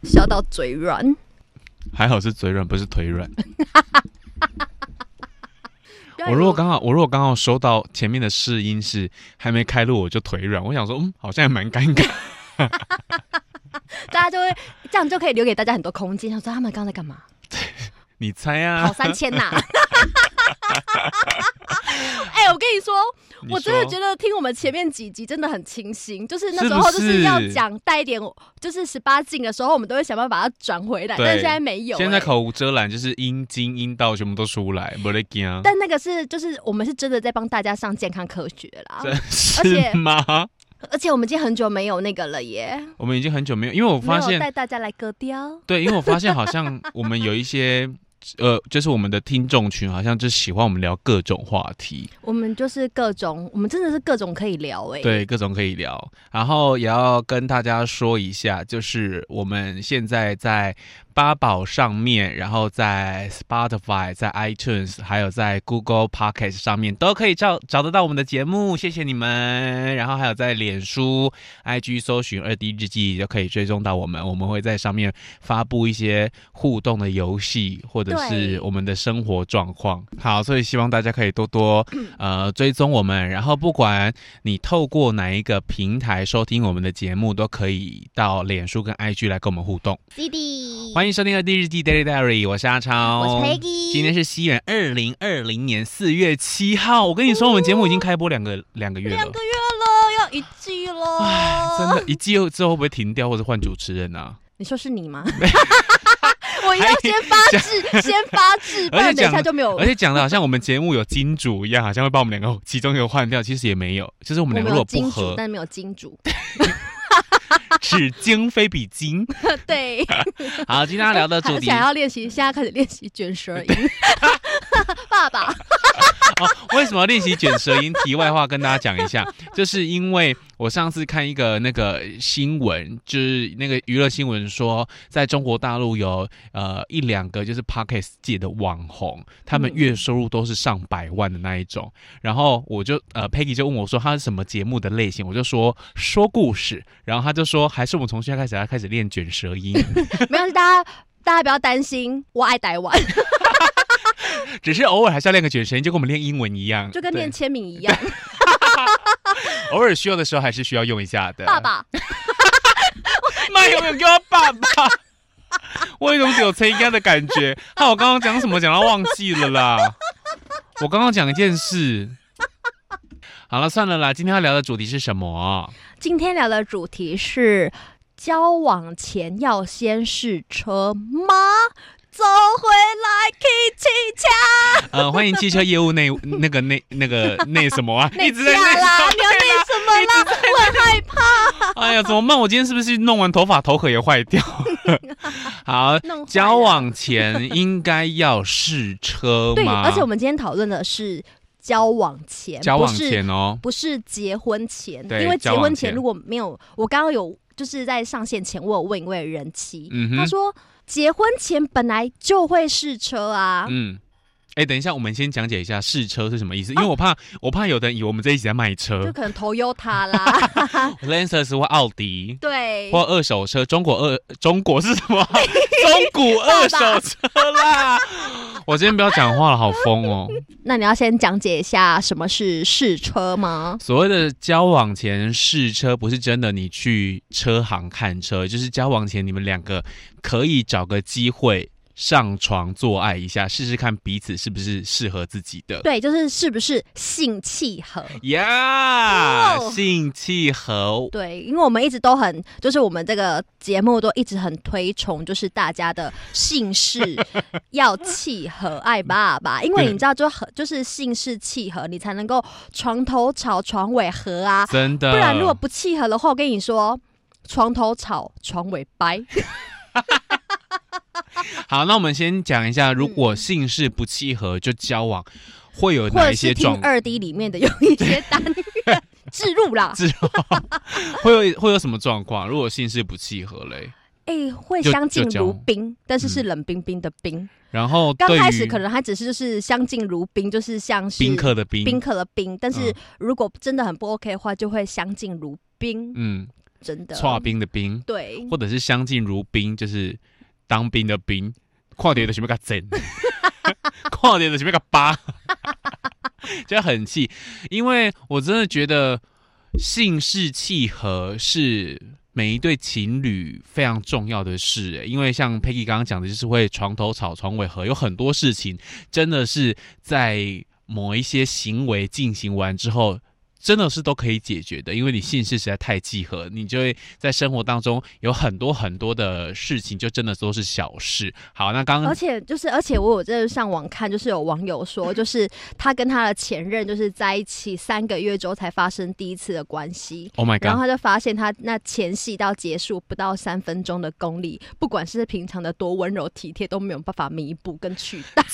笑到嘴软。 还好是嘴软，不是腿软。我如果刚好收到前面的试音是还没开录，我就腿软，我想说，好像也蛮尴尬。 大家就会这样就可以留给大家很多空间，想说他们刚才干嘛？ 你猜啊？ 跑3000呐！我跟你说，我真的觉得听我们前面几集真的很清新，就是那时候就是要讲带一点，就是18禁的时候，我们都会想办法把它转回来，但是现在没有。 现在口无遮拦，就是阴茎、阴道全部都出来，没得惊。 但那个是就是我们是真的在帮大家上健康科学啦， 是吗？ 而且我们已经很久没有那个了耶。 我们已经很久没有，因为我发现带大家来割雕。 对，因为我发现好像我们有一些。就是我们的听众群好像就喜欢我们聊各种话题， 我们就是各种，我们真的是各种可以聊对，各种可以聊。然后也要跟大家说一下，就是我们现在在八宝上面，然后在 Spotify、在 iTunes， 还有在 Google Podcast 上面都可以找得到我们的节目，谢谢你们。然后还有在脸书、IG 搜寻2D 日记就可以追踪到我们，我们会在上面发布一些互动的游戏或者是我们的生活状况。好，所以希望大家可以多多追踪我们，然后不管你透过哪一个平台收听我们的节目，都可以到脸书跟 IG 来跟我们互动。 欢迎收听2D 日记 Daily Diary， 我是阿超， 我是 Peggy。 今天是西元2020年4月7号。我跟你说，我们节目已经开播两个月了，2个月了， 要1季了。 真的，1季之后会不会停掉或者换主持人啊？ 你说是你吗？我要先发制，不然等一下就没有。 而且讲的好像我们节目有金主一样，好像会把我们两个其中一个换掉，其实也没有，就是我们两个如果不合， 但没有金主。 只精非比精。 对。 好，今天要聊的主题， 想要练习，现在开始练习卷舌音。爸爸。 为什么要练习卷舌音？题外话跟大家讲一下，就是因为我上次看一个那个新闻，就是那个娱乐新闻说，在中国大陆有1-2个就是 Podcast 界的网红，他们月收入都是上100万的那一种。然后我就Peggy 就问我说他是什么节目的类型，我就说故事，然后他就说还是我们从现在开始练卷舌音。 没有，大家不要担心，我爱台湾。 只是偶尔还是要练个卷舌音，就跟我们练英文一样， 就跟练签名一样。 偶尔需要的时候还是需要用一下的。 爸爸。 妈永远给我爸爸。我有种有成一样的感觉。我刚刚讲什么讲到忘记了啦。我刚刚讲一件事。好了，算了啦。今天要聊的主题是什么？ 今天聊的主题是交往前要先试车吗？走回来，K 汽车。 欢迎汽车业务那什么啊？一直在啦，你要那什么啦？我很害怕。 哎呀，怎么办？我今天是不是弄完头壳也坏掉了？好，交往前应该要试车吗？ 对，而且我们今天讨论的是交往前哦，不是结婚前。因为结婚前如果没有，我刚刚有就是在上线前，我有问一位人妻，他说结婚前本来就会试车啊。 等一下，我们先讲解一下试车是什么意思，因为我怕有的人以为我们这一集在卖车， 就可能Toyota 啦 ，Lexus 或奥迪， 对， 或二手车，中国是什么？中古二手车啦。我今天不要讲话了，好疯哦。 那你要先讲解一下什么是试车吗？ 所谓的交往前试车，不是真的你去车行看车，就是交往前你们两个可以找个机会上床做爱一下，试试看彼此是不是适合自己的。 对，就是是不是性契合呀、性契合。 对，因为我们一直都很，就是我们这个节目都一直很推崇，就是大家的性事要契合，爱爸爸。因为你知道就是性事契合，你才能够床头吵床尾和啊。 真的， 不然如果不契合的话，我跟你说，床头吵床尾掰。 好，那我们先讲一下，如果性事不契合就交往，会有哪一些状况？ 或者是听2D 里面的有一些单元置入啦， 会有什么状况？如果性事不契合嘞？ 会相敬如宾，但是是冷冰冰的冰。 然后刚开始可能他只是就是相敬如宾，就是像是宾客的宾， 但是如果真的很不 OK 的话，就会相敬如宾。 真的。 剉冰的冰， 对， 或者是相敬如宾，就是当兵的兵，看到就是要给整，看到就是要给扒，就很气。因为我真的觉得姓氏契合是每一对情侣非常重要的事，因为像 Peggy 刚刚讲的，就是会床头吵床尾和，有很多事情真的是在某一些行为进行完之后，真的是都可以解决的，因为你姓氏实在太契合，你就会在生活当中有很多很多的事情，就真的都是小事。好，那刚刚而且我有在上网看，就是有网友说，就是他跟他的前任就是在一起3个月之后才发生第一次的关系。 Oh my god！ 然后他就发现他那前戏到结束不到3分钟的功力，不管是平常的多温柔体贴都没有办法弥补跟取代。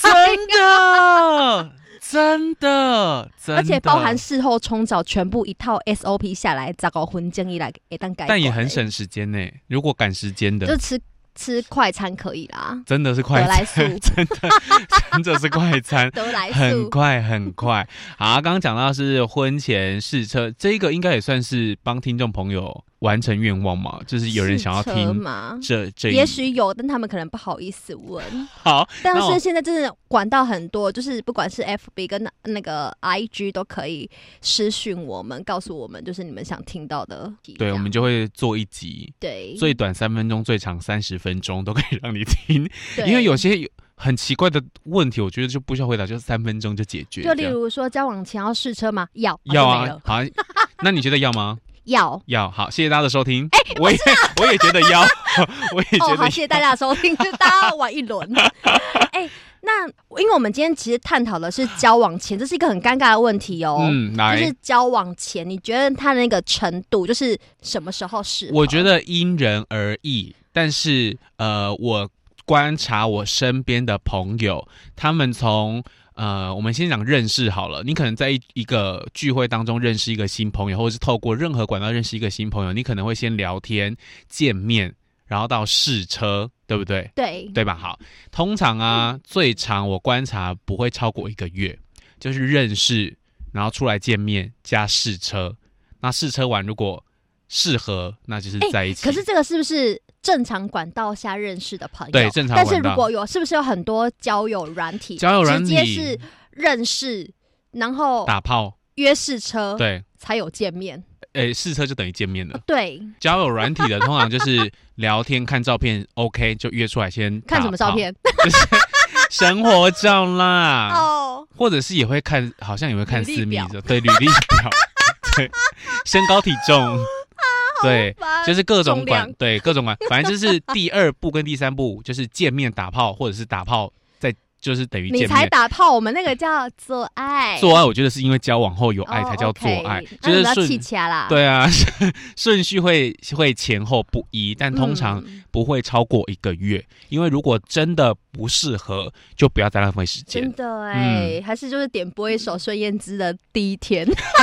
真的， 而且包含事后冲澡，全部一套 SOP 下来，19分钟以来会当改。 但也很省时间呢，如果赶时间的， 就吃快餐可以啦， 真的是快餐，真的是快餐， 得来速， 很快很快。好，刚刚讲到是婚前试车，这个应该也算是帮听众朋友完成愿望嘛，就是有人想要听这也许有，但他们可能不好意思问。 好， 但是现在真的管道很多，就是不管是 FB 跟那个 IG 都可以私讯我们，告诉我们就是你们想听到的。 对，我们就会做一集， 对， 最短3分钟，最长30分钟都可以让你听，因为有些很奇怪的问题，我觉得就不需要回答，就是3分钟就解决。 就例如说交往前要试车吗？要啊，好，那你觉得要吗？ 要， 好，谢谢大家的收听。我也觉得要，我也觉得好，谢谢大家的收听，就大家玩一轮。那因为我们今天其实探讨的是交往前，这是一个很尴尬的问题哦。就是交往前，你觉得他的那个程度，就是什么时候适合？ 我觉得因人而异，但是我观察我身边的朋友，他们从我们先讲认识好了。你可能在一个聚会当中认识一个新朋友，或者是透过任何管道认识一个新朋友，你可能会先聊天、见面，然后到试车，对不对？对吧？好，通常最长我观察不会超过1个月，就是认识，然后出来见面加试车。那试车完如果适合，那就是在一起。 可是这个是不是正常管道下认识的朋友？ 对，正常管道。 但是如果是不是有很多交友软体？直接是认识，然后打炮、 约试车， 对， 才有见面。 试车就等于见面了。 对， 交友软体的通常就是聊天、看照片 ，OK 就约出来先看什么照片？ 就是生活照啦，或者是也会看，好像也会看私密照，对，履历表，对，身高体重。对，就是各种管，反正就是第2步跟第3步，就是见面打炮，或者是打炮，再就是等于见面。 你才打炮，我们那个叫做爱。 做爱，我觉得是因为交往后有爱才叫做爱，就是对啊，顺序会前后不一，但通常不会超过1个月，因为如果真的不适合，就不要再浪费时间。 真的还是就是点播一首孙燕姿的《第一天》。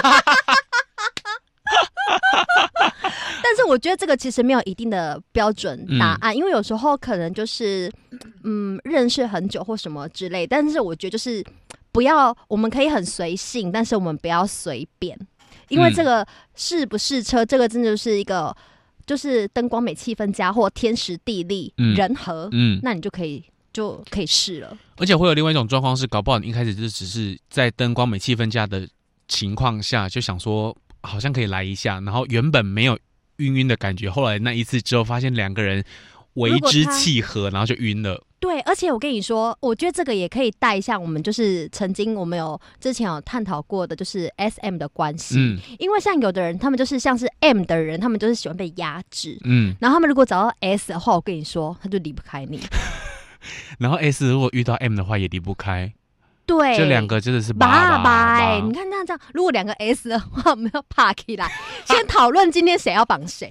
但是我觉得这个其实没有一定的标准答案，因为有时候可能就是认识很久或什么之类，但是我觉得就是不要，我们可以很随性，但是我们不要随便，因为这个试不试车，这个真的是一个就是灯光美气氛佳或天时地利人和，那你就可以试了。 而且会有另外一种状况是，搞不好你一开始就只是在灯光美气氛佳的情况下就想说好像可以来一下，然后原本没有晕的感觉，后来那一次之后发现2个人为之契合，然后就晕了。 对，而且我跟你说，我觉得这个也可以带一下我们就是曾经我们之前有探讨过的，就是 SM 的关系。因为像有的人，他们就是像是 M 的人，他们就是喜欢被压制。然后他们如果找到 S 的话，我跟你说，他就离不开你。然后 S 如果遇到 M 的话，也离不开。 对， 这2个真的是爸爸。你看这样，如果2个 S 的话，我们要爬起来，先讨论今天谁要绑谁。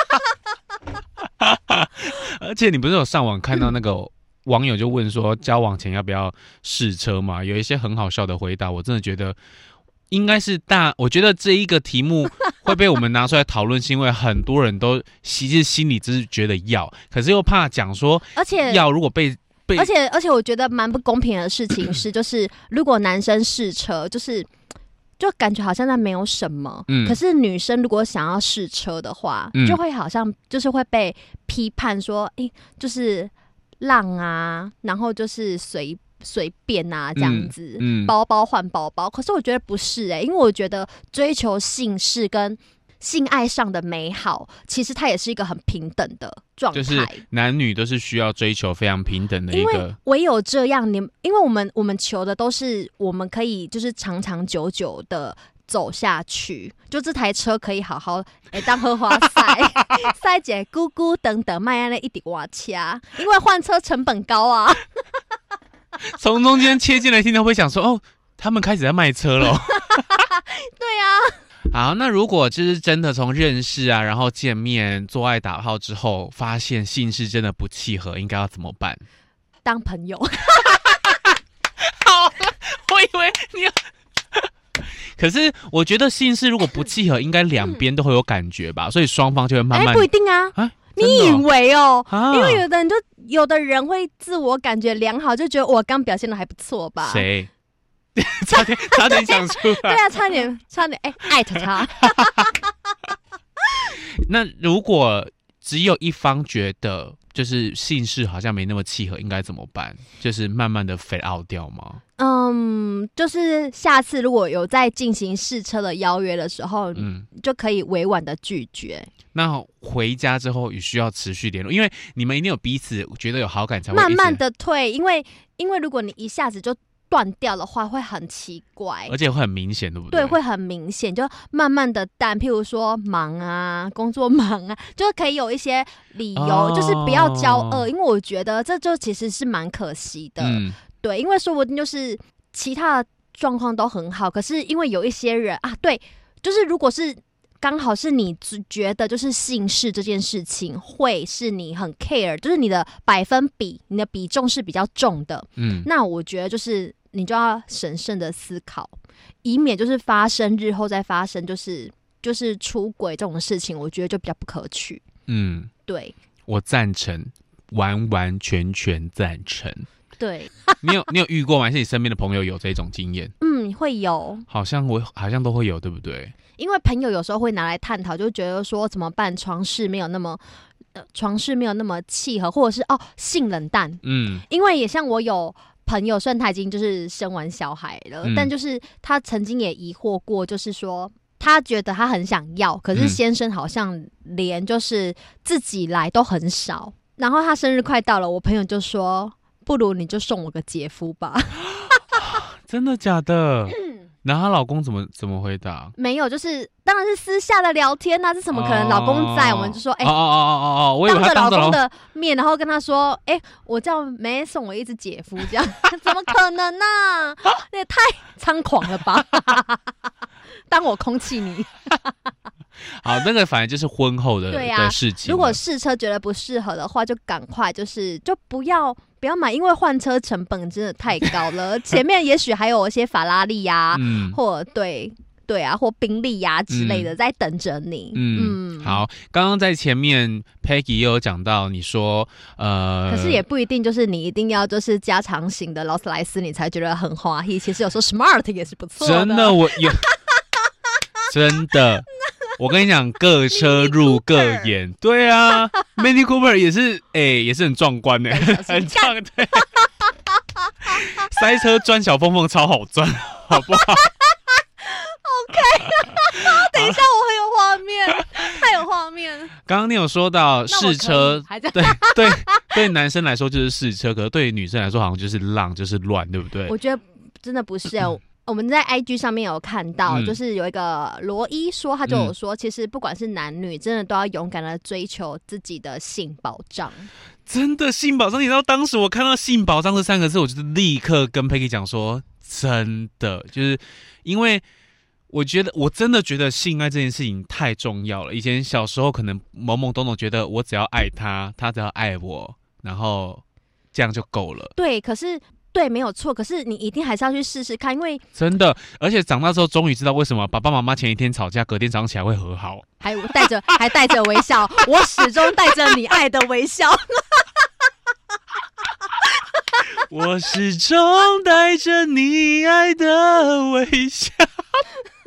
而且你不是有上网看到那个网友就问说，交往前要不要试车嘛？有一些很好笑的回答，我真的觉得应该是我觉得这一个题目会被我们拿出来讨论，是因为很多人都其实心里只是觉得要，可是又怕讲说， 而且要如果被。 而且我觉得蛮不公平的事情是，就是如果男生试车，就是就感觉好像那没有什么，可是女生如果想要试车的话，就会好像就是会被批判说，就是浪啊，然后就是随便啊这样子，包包换包包。可是我觉得不是因为我觉得追求性事跟性爱上的美好，其实它也是一个很平等的状态， 就是男女都是需要追求非常平等的一个。 因为唯有这样，因为我们求的都是我们可以就是长长久久的走下去，就这台车可以好好当荷花塞姐咕咕等等卖那一滴瓦掐，因为换车成本高啊。 从中间切进来听到会想说，哦，他们开始在卖车了。 对啊。 好，那如果就是真的从认识啊，然后见面、做爱、打炮之后，发现性事真的不契合，应该要怎么办？ 当朋友。 好，我以为你要。可是我觉得性事如果不契合，应该两边都会有感觉吧，所以双方就会慢慢。 不一定啊。你以为哦？因为有的人会自我感觉良好，就觉得我刚表现的还不错吧？ 谁？差点讲出来。 对啊，差点艾特他。 那如果只有一方觉得就是性事好像没那么契合，应该怎么办？就是慢慢的 fade out 掉吗？ 就是下次如果有在进行试车的邀约的时候，就可以委婉的拒绝。那回家之后也需要持续联络，因为你们一定有彼此觉得有好感才会慢慢的退，因为如果你一下子就断掉的话会很奇怪， 而且会很明显，对不对？ 对，会很明显，就慢慢的淡。譬如说忙啊，工作忙啊，就可以有一些理由，就是不要交恶，因为我觉得这就其实是蛮可惜的。对，因为说不定就是其他的状况都很好，可是因为有一些人啊，对，就是如果是刚好是你觉得就是性事这件事情会是你很 care， 就是你的百分比、你的比重是比较重的，那我觉得就是你就要审慎的思考，以免就是日后再发生就是出轨这种事情，我觉得就比较不可取。对，我赞成，完完全全赞成。 对， 你有遇过吗？还是你身边的朋友有这种经验？ 会有， 好像都会有，对不对？ 因为朋友有时候会拿来探讨，就觉得说怎么办，床事没有那么契合，或者是性冷淡。因为也像我有朋友，虽然他已经就是生完小孩了，但就是他曾经也疑惑过，就是说他觉得他很想要，可是先生好像连就是自己来都很少。然后他生日快到了，我朋友就说，不如你就送我个姐夫吧。 真的假的？然后她老公怎么回答？ 没有，就是当然是私下的聊天啊，这怎么可能？老公在，我们就说， 我以为他当着老公的面，然后跟他说，我叫梅送我一只姐夫，这样怎么可能呢？那也太猖狂了吧！当我空气你。 好，那个反正就是婚后的事情。 如果试车觉得不适合的话，就赶快就不要买，因为换车成本真的太高了。前面也许还有一些法拉利呀，或对啊，或宾利呀之类的在等着你。 好，刚刚在前面 Peggy 也有讲到，你说可是也不一定就是你一定要就是加长型的劳斯莱斯你才觉得很华丽，其实有时候 Smart 也是不错的。 真的，我有真的。我跟你讲，各车入各眼。对啊，Mini Cooper 也是很壮观的，很壮。对，塞车钻小缝缝超好钻，好不好 ？OK， 等一下，我很有画面，太有画面。 刚刚你有说到试车，对男生来说就是试车，可是对女生来说好像就是浪，就是乱，对不对？ 我觉得真的不是我们在 IG 上面有看到，就是有一个罗伊说，他就有说，其实不管是男女，真的都要勇敢的追求自己的性保障。 真的性保障，你知道当时我看到性保障这3个字，我就立刻跟 Peggy 讲说，真的，就是因为我真的觉得性爱这件事情太重要了。以前小时候可能懵懵懂懂觉得我只要爱他，他只要爱我，然后这样就够了。 对，可是。对，没有错，可是你一定还是要去试试看，因为真的，而且长大之后终于知道为什么爸爸妈妈前一天吵架，隔天早上起来会和好， 还带着微笑，我始终带着你爱的微笑， 我始终带着你爱的微笑。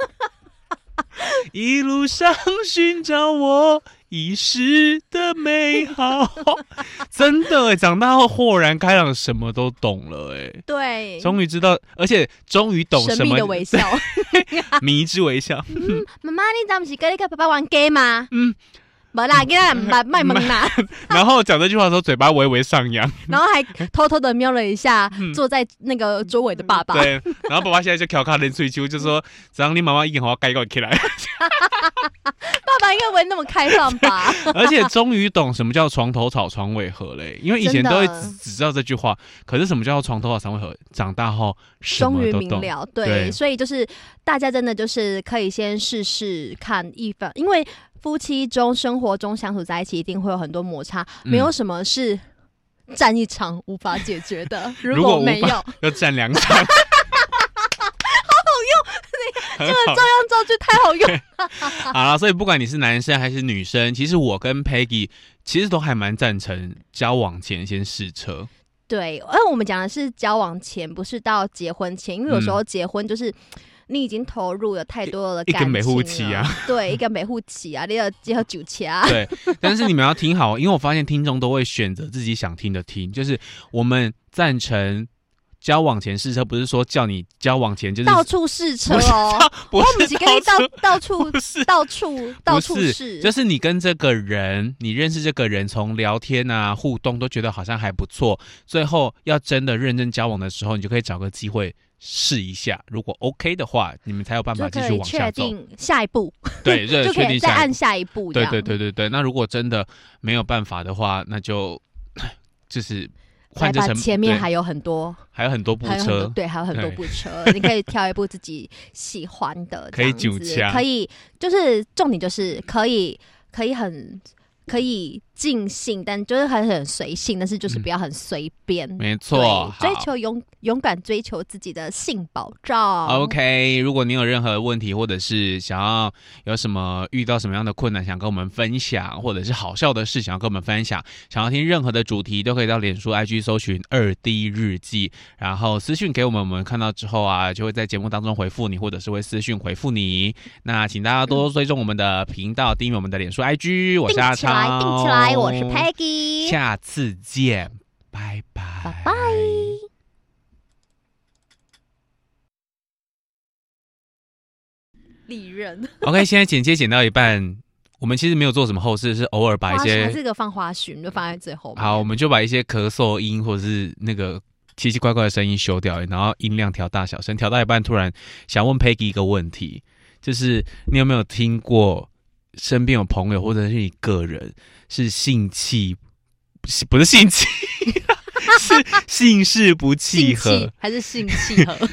一路上寻找我遗失的美好。真的长大后豁然开朗，什么都懂了对， 终于知道，而且终于懂什么神秘的微笑， 迷之微笑。 妈妈，你当不是跟你跟爸爸玩 game 吗？没啦，给他卖萌啦。 然后讲这句话的时候，嘴巴微微上扬， 然后还偷偷的瞄了一下坐在那个桌尾的爸爸。 对，然后爸爸现在就调侃冷水球，就说：“只要你妈妈一点话该起来。” 爸爸应该不会那么开放吧？ 而且终于懂什么叫床头吵床尾和嘞，因为以前都会只知道这句话，可是什么叫床头吵床尾和？长大后终于明了，对，所以就是大家真的就是可以先试试看因为夫妻中生活中相处在一起，一定会有很多摩擦，没有什么是战一场无法解决的。如果没有， 要战2场。 好用，这个照样造句太好用。 好了，所以不管你是男生还是女生，其实我跟 Peggy 其实都还蛮赞成交往前先试车。 对，而我们讲的是交往前，不是到结婚前，因为有时候结婚就是你已经投入了太多的感情了， 一根维护期啊， 对，一根维护期啊，你要酒钱啊。 对，但是你们要听好，因为我发现听众都会选择自己想听的听，就是我们赞成交往前试车，不是说叫你交往前就是到处试车哦， 不是跟你到处试， 就是你跟这个人，你认识这个人，从聊天啊互动都觉得好像还不错，最后要真的认真交往的时候，你就可以找个机会试一下，如果 OK 的话，你们才有办法继续往下走， 确定下一步， 对， 就可以再按下一步。 对。那如果真的没有办法的话，那就是换成前面还有很多部车， 对，还有很多部车，你可以挑一部自己喜欢的， 可以酒驾， 可以，就是重点就是可以尽兴，但就是很随性，但是就是不要很随便。 没错， 追求勇敢追求自己的性保障。 OK， 如果你有任何问题，或者是想要有什么遇到什么样的困难想跟我们分享，或者是好笑的事想要跟我们分享，想要听任何的主题，都可以到脸书 IG 搜寻2D 日记，然后私讯给我们，我们看到之后啊，就会在节目当中回复你，或者是会私讯回复你。那请大家多追踪我们的频道，订阅我们的脸书 IG。我是阿超， 定起来，我是 Peggy， 下次见，拜拜， 拜拜。利刃 OK， 现在剪接剪到一半，我们其实没有做什么后事，是偶尔把一些这个放花絮就放在最后。 好，我们就把一些咳嗽音或者是那个奇奇怪怪的声音修掉，然后音量调大小声，调到一半突然想问 Peggy 一个问题，就是你有没有听过身边有朋友或者是你个人是不是性气是性事不契合， 还是性契合？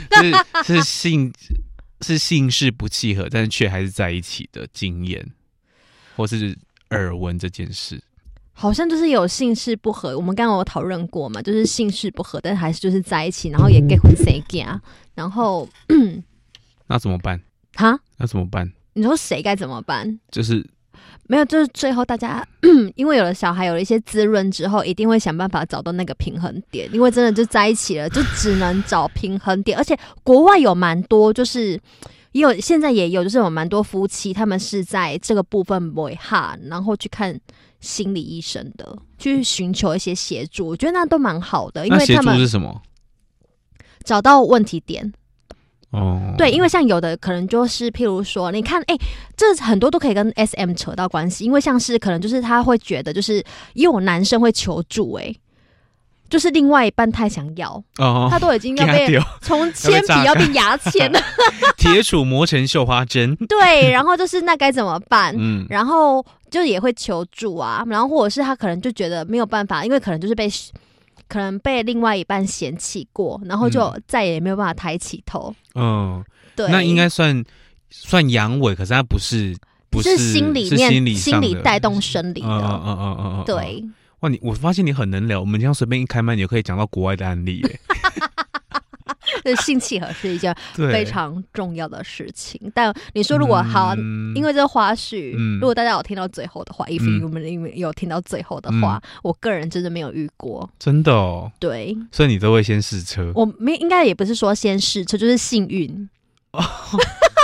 是性事不契合，但是却还是在一起的经验，或是耳闻这件事。 好像就是有性事不合，我们刚刚有讨论过嘛，就是性事不合，但是还是就是在一起，然后也结婚生子，然后那怎么办？那怎么办？ 你说谁该怎么办？ 就是没有，就是最后大家因为有了小孩，有了一些滋润之后，一定会想办法找到那个平衡点，因为真的就在一起了，就只能找平衡点。而且国外有蛮多，就是现在也有，就是有蛮多夫妻，他们是在这个部分不会哈，然后去看心理医生的，去寻求一些协助。我觉得那都蛮好的，因为他们那协助是什么？ 找到问题点。 哦， 对，因为像有的可能就是譬如说你看这很多都可以跟 SM 扯到关系，因为像是可能就是他会觉得就是也有男生会求助就是另外一半太想要他都已经要被从铅笔要变牙签了铁杵磨成绣花针对，然后就是那该怎么办然后就也会求助啊，然后或者是他可能就觉得没有办法，因为可能就是被另外一半嫌弃过，然后就再也没有办法抬起头。对， 那应该算阳痿，可是他不是心理带动生理的。对， 哇，我发现你很能聊，我们这样随便一开麦，你就可以讲到国外的案例耶。 性契合是一件非常重要的事情，但你说如果好，因为这个花絮，如果大家有听到最后的话，if 我们有听到最后的话，我个人真的没有遇过， 真的哦。 对， 所以你都会先试车？ 我应该也不是说先试车，就是幸运。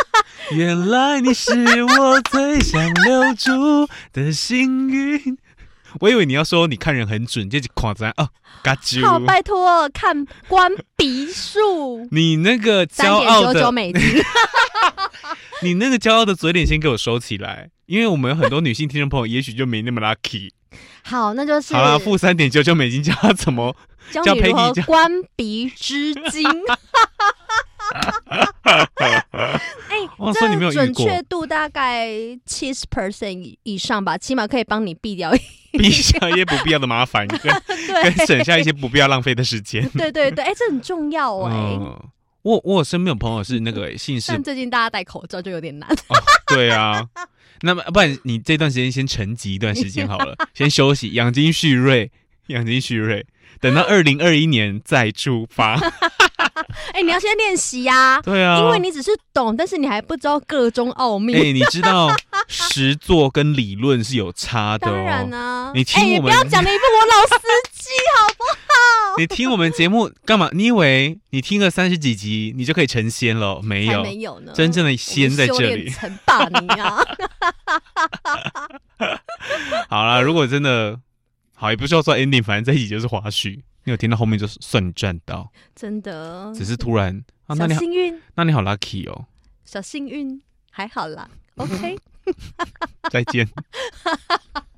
原来你是我最想留住的幸运。我以为你要说你看人很准，就是夸张哦，嘎啾。 好，拜托看关鼻数。 你那个骄傲的 $3.99， 你那个骄傲的嘴脸先给我收起来，因为我们有很多女性听众朋友，也许就没那么 lucky。 好，那就是好了，付$3.99教他怎么教你如何关鼻之经。这准确度大概70% 以上吧，起码可以帮你避掉一些不必要的麻烦，跟省下一些不必要浪费的时间。 对对对，这很重要我身边有朋友是那个姓氏， 但最近大家戴口罩就有点难。 对啊，那么不然你这段时间先沉寂一段时间好了，先休息，养精蓄锐，等到2021年再出发。 你要先练习呀。 对啊， 因为你只是懂，但是你还不知道个中奥秘。 你知道实作跟理论是有差的。 当然啊， 你听我们不要讲的一副我老司机好不好？ 你听我们节目干嘛？你以为你听了30几集你就可以成仙了？没有， 没有呢。 真正的仙在这里。 成霸你啊！ 好啦，如果真的好，也不需要做 ending， 反正这一集就是花絮。你有听到后面就算你赚到， 真的。 只是突然小幸运， 那你好 lucky 哦。 小幸运还好啦 ，OK。 再见。